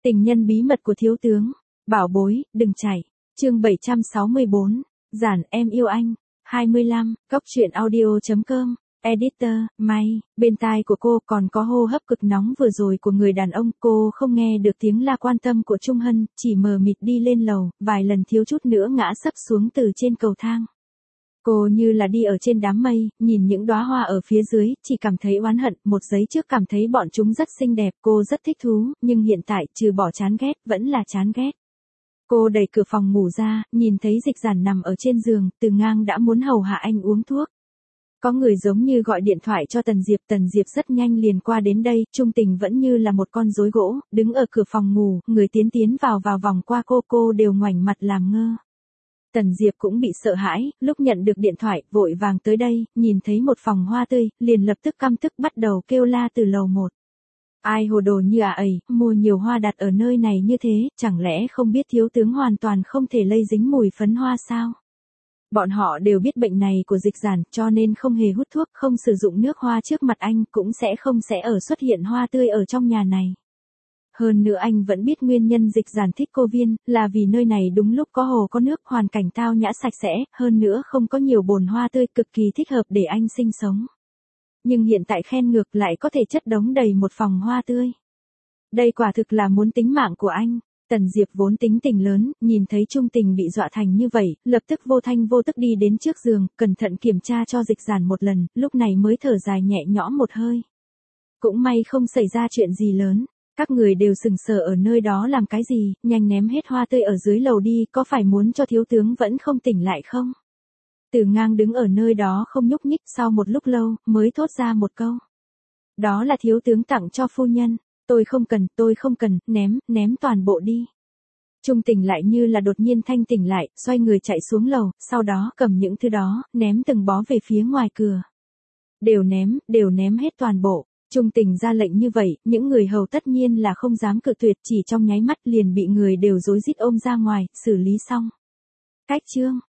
Tình nhân bí mật của thiếu tướng. Bảo bối, đừng chạy. Chương 764. Giản em yêu anh. 25. Cốc truyện audio.com. Editor, May. Bên tai của cô còn có hô hấp cực nóng vừa rồi của người đàn ông. Cô không nghe được tiếng la quan tâm của Trung Hân, chỉ mờ mịt đi lên lầu, vài lần thiếu chút nữa ngã sấp xuống từ trên cầu thang. Cô như là đi ở trên đám mây, nhìn những đóa hoa ở phía dưới, chỉ cảm thấy oán hận, một giây trước cảm thấy bọn chúng rất xinh đẹp, cô rất thích thú, nhưng hiện tại trừ bỏ chán ghét, vẫn là chán ghét. Cô đẩy cửa phòng ngủ ra, nhìn thấy Dịch Giản nằm ở trên giường, Từ Ngang đã muốn hầu hạ anh uống thuốc. Có người giống như gọi điện thoại cho Tần Diệp rất nhanh liền qua đến đây, Trung Tình vẫn như là một con rối gỗ, đứng ở cửa phòng ngủ, người tiến vào vòng qua cô đều ngoảnh mặt làm ngơ. Tần Diệp cũng bị sợ hãi, lúc nhận được điện thoại, vội vàng tới đây, nhìn thấy một phòng hoa tươi, liền lập tức căm tức bắt đầu kêu la từ lầu 1. Ai hồ đồ như ấy, mua nhiều hoa đặt ở nơi này như thế, chẳng lẽ không biết thiếu tướng hoàn toàn không thể lây dính mùi phấn hoa sao? Bọn họ đều biết bệnh này của Dịch Giản, cho nên không hề hút thuốc, không sử dụng nước hoa trước mặt anh, cũng không xuất hiện hoa tươi ở trong nhà này. Hơn nữa anh vẫn biết nguyên nhân Dịch Giản thích Cô Viên, là vì nơi này đúng lúc có hồ có nước, hoàn cảnh tao nhã sạch sẽ, hơn nữa không có nhiều bồn hoa tươi, cực kỳ thích hợp để anh sinh sống. Nhưng hiện tại khen ngược lại có thể chất đống đầy một phòng hoa tươi. Đây quả thực là muốn tính mạng của anh. Tần Diệp vốn tính tình lớn, nhìn thấy Trung Tình bị dọa thành như vậy, lập tức vô thanh vô tức đi đến trước giường, cẩn thận kiểm tra cho Dịch Giản một lần, lúc này mới thở dài nhẹ nhõm một hơi. Cũng may không xảy ra chuyện gì lớn. Các người đều sừng sờ ở nơi đó làm cái gì, nhanh ném hết hoa tươi ở dưới lầu đi, có phải muốn cho thiếu tướng vẫn không tỉnh lại không? Từ Ngang đứng ở nơi đó không nhúc nhích, sau một lúc lâu, mới thốt ra một câu. Đó là thiếu tướng tặng cho phu nhân, tôi không cần, ném toàn bộ đi. Trung Tình lại như là đột nhiên thanh tỉnh lại, xoay người chạy xuống lầu, sau đó cầm những thứ đó, ném từng bó về phía ngoài cửa. Đều ném hết toàn bộ. Trung Tình ra lệnh như vậy, những người hầu tất nhiên là không dám cự tuyệt, chỉ trong nháy mắt liền bị người đều rối rít ôm ra ngoài, xử lý xong. Cách chương.